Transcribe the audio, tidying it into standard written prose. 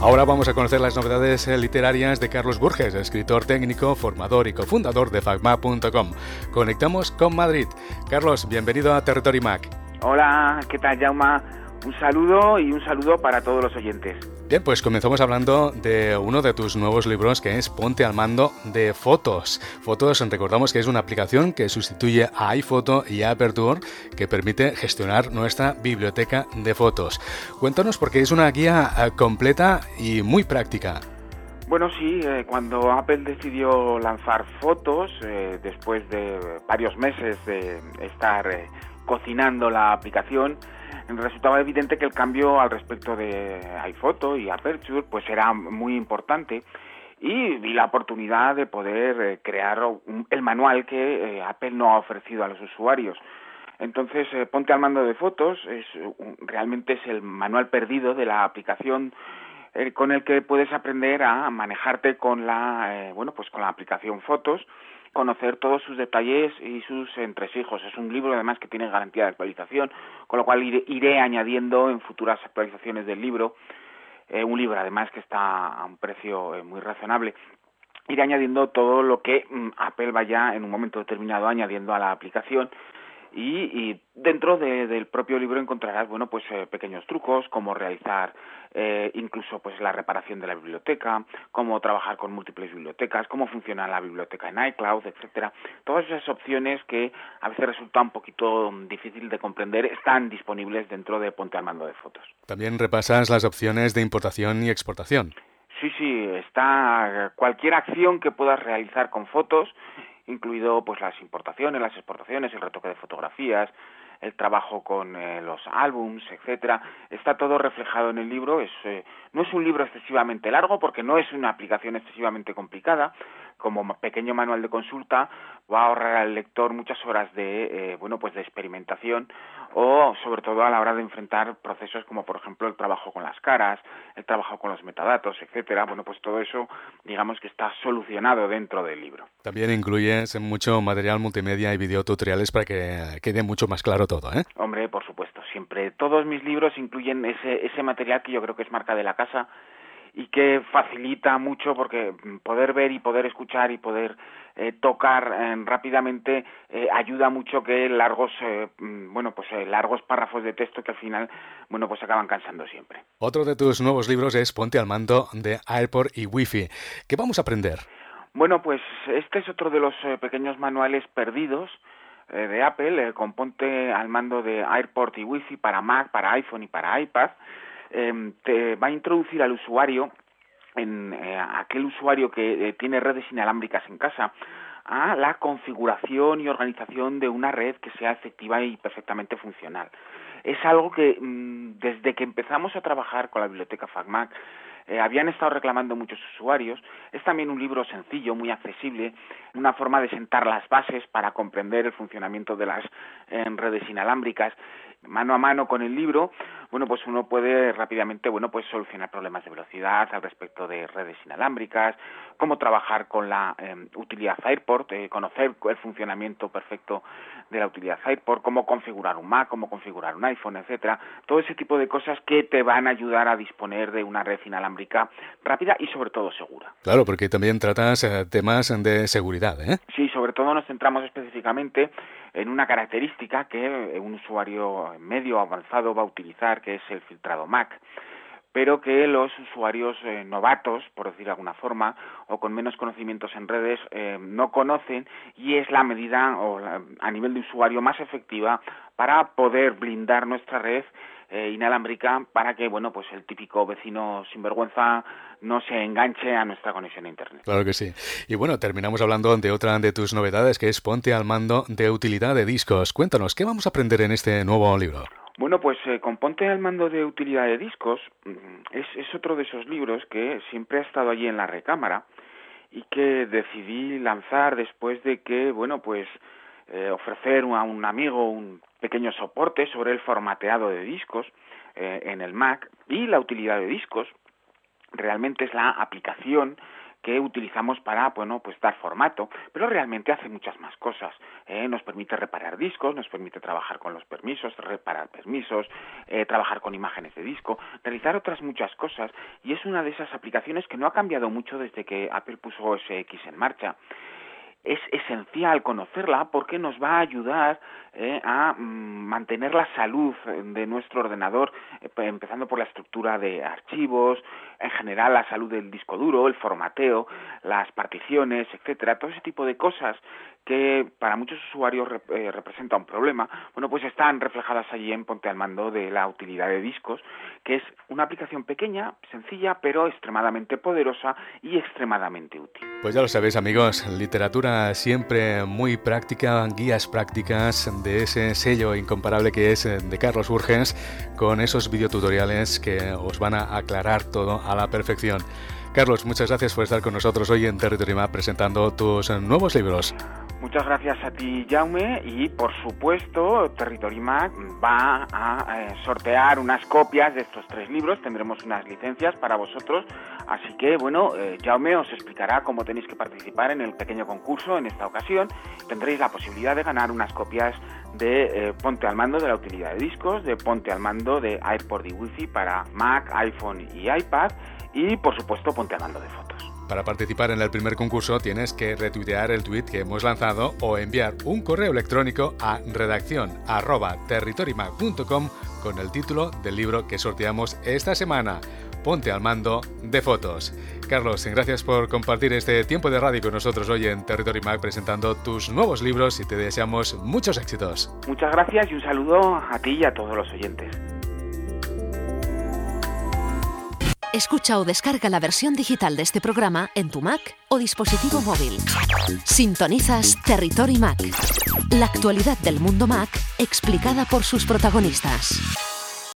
Ahora vamos a conocer las novedades literarias de Carlos Burges, escritor técnico, formador y cofundador de FacMac.com. Conectamos con Madrid. Carlos, bienvenido a Territory Mac. Hola, ¿qué tal, Jaume? Un saludo para todos los oyentes. Bien, pues comenzamos hablando de uno de tus nuevos libros, que es Ponte al mando de Fotos. Fotos, recordamos que es una aplicación que sustituye a iPhoto y a Aperture, que permite gestionar nuestra biblioteca de fotos. Cuéntanos, porque es una guía completa y muy práctica. Bueno, sí, cuando Apple decidió lanzar Fotos, después de varios meses de estar cocinando la aplicación, resultaba evidente que el cambio al respecto de iPhoto y Aperture pues era muy importante, y vi la oportunidad de poder crear el manual que Apple no ha ofrecido a los usuarios. Entonces, Ponte al mando de Fotos realmente es el manual perdido de la aplicación, con el que puedes aprender a manejarte con con la aplicación Fotos, conocer todos sus detalles y sus entresijos. Es un libro además que tiene garantía de actualización, con lo cual iré añadiendo en futuras actualizaciones del libro, un libro además que está a un precio muy razonable. Iré añadiendo todo lo que Apple vaya en un momento determinado añadiendo a la aplicación. Y dentro del propio libro encontrarás pequeños trucos, cómo realizar incluso pues la reparación de la biblioteca, cómo trabajar con múltiples bibliotecas, cómo funciona la biblioteca en iCloud, etcétera. Todas esas opciones que a veces resulta un poquito difícil de comprender están disponibles dentro de Ponte al mando de Fotos. También repasas las opciones de importación y exportación. Sí, está cualquier acción que puedas realizar con fotos, incluido pues las importaciones, las exportaciones, el retoque de fotografías, el trabajo con los álbums, etcétera. Está todo reflejado en el libro. No es un libro excesivamente largo, porque no es una aplicación excesivamente complicada. Como pequeño manual de consulta va a ahorrar al lector muchas horas de experimentación, o sobre todo a la hora de enfrentar procesos como por ejemplo el trabajo con las caras, el trabajo con los metadatos, etcétera. Pues todo eso digamos que está solucionado dentro del libro. También incluyes mucho material multimedia y videotutoriales para que quede mucho más claro todo, ¿eh? Hombre, por supuesto, siempre. Todos mis libros incluyen ese material que yo creo que es marca de la casa y que facilita mucho, porque poder ver y poder escuchar y poder tocar rápidamente ayuda mucho que largos párrafos de texto que al final acaban cansando siempre. Otro de tus nuevos libros es Ponte al mando de AirPort y Wi-Fi. ¿Qué vamos a aprender? Bueno, pues este es otro de los pequeños manuales perdidos de Apple, con Ponte al mando de AirPort y Wi-Fi para Mac, para iPhone y para iPad. Te va a introducir al usuario, aquel usuario que tiene redes inalámbricas en casa, a la configuración y organización de una red que sea efectiva y perfectamente funcional. Es algo que desde que empezamos a trabajar con la biblioteca FacMac habían estado reclamando muchos usuarios. Es también un libro sencillo, muy accesible, una forma de sentar las bases para comprender el funcionamiento de las redes inalámbricas. Mano a mano con el libro, uno puede rápidamente solucionar problemas de velocidad al respecto de redes inalámbricas, cómo trabajar con la utilidad AirPort, conocer el funcionamiento perfecto de la utilidad AirPort, cómo configurar un Mac, cómo configurar un iPhone, etcétera. Todo ese tipo de cosas que te van a ayudar a disponer de una red inalámbrica rápida y sobre todo segura. Claro, porque también tratas temas de seguridad, ¿eh? Sí, sobre todo nos centramos específicamente en una característica que un usuario medio avanzado va a utilizar, que es el filtrado MAC, pero que los usuarios novatos, por decir de alguna forma, o con menos conocimientos en redes, no conocen, y es la medida a nivel de usuario más efectiva para poder blindar nuestra red inalámbrica, para que el típico vecino sinvergüenza no se enganche a nuestra conexión a internet. Claro que sí. Y terminamos hablando de otra de tus novedades, que es Ponte al mando de utilidad de discos. Cuéntanos, ¿qué vamos a aprender en este nuevo libro? Con Ponte al mando de utilidad de discos es otro de esos libros que siempre ha estado allí en la recámara, y que decidí lanzar después de que ofrecer a un amigo un pequeño soporte sobre el formateado de discos en el Mac. Y la utilidad de discos realmente es la aplicación que utilizamos para, pues dar formato, pero realmente hace muchas más cosas. Nos permite reparar discos, nos permite trabajar con los permisos, reparar permisos, trabajar con imágenes de disco, realizar otras muchas cosas, y es una de esas aplicaciones que no ha cambiado mucho desde que Apple puso OS X en marcha. Es esencial conocerla porque nos va a ayudar a mantener la salud de nuestro ordenador, empezando por la estructura de archivos, en general la salud del disco duro, el formateo, las particiones, etcétera, todo ese tipo de cosas que para muchos usuarios representa un problema, pues están reflejadas allí en Ponte al Mando de la utilidad de discos, que es una aplicación pequeña, sencilla, pero extremadamente poderosa y extremadamente útil. Pues ya lo sabéis, amigos, literatura siempre muy práctica, guías prácticas de ese sello incomparable que es de Carlos Urgens, con esos videotutoriales que os van a aclarar todo a la perfección. Carlos, muchas gracias por estar con nosotros hoy en Territory Mac presentando tus nuevos libros. Muchas gracias a ti, Jaume, y por supuesto Territory Mac va a sortear unas copias de estos 3 libros, tendremos unas licencias para vosotros, así que Jaume os explicará cómo tenéis que participar en el pequeño concurso en esta ocasión. Tendréis la posibilidad de ganar unas copias de Ponte al Mando de la utilidad de discos, de Ponte al Mando de AirPort y Wi-Fi para Mac, iPhone y iPad, y por supuesto Ponte al Mando de fotos. Para participar en el primer concurso tienes que retuitear el tuit que hemos lanzado o enviar un correo electrónico a redaccion@territorymac.com con el título del libro que sorteamos esta semana, Ponte al Mando de fotos. Carlos, gracias por compartir este tiempo de radio con nosotros hoy en Territory Mac presentando tus nuevos libros y te deseamos muchos éxitos. Muchas gracias y un saludo a ti y a todos los oyentes. Escucha o descarga la versión digital de este programa en tu Mac o dispositivo móvil. Sintonizas Territory Mac, la actualidad del mundo Mac explicada por sus protagonistas.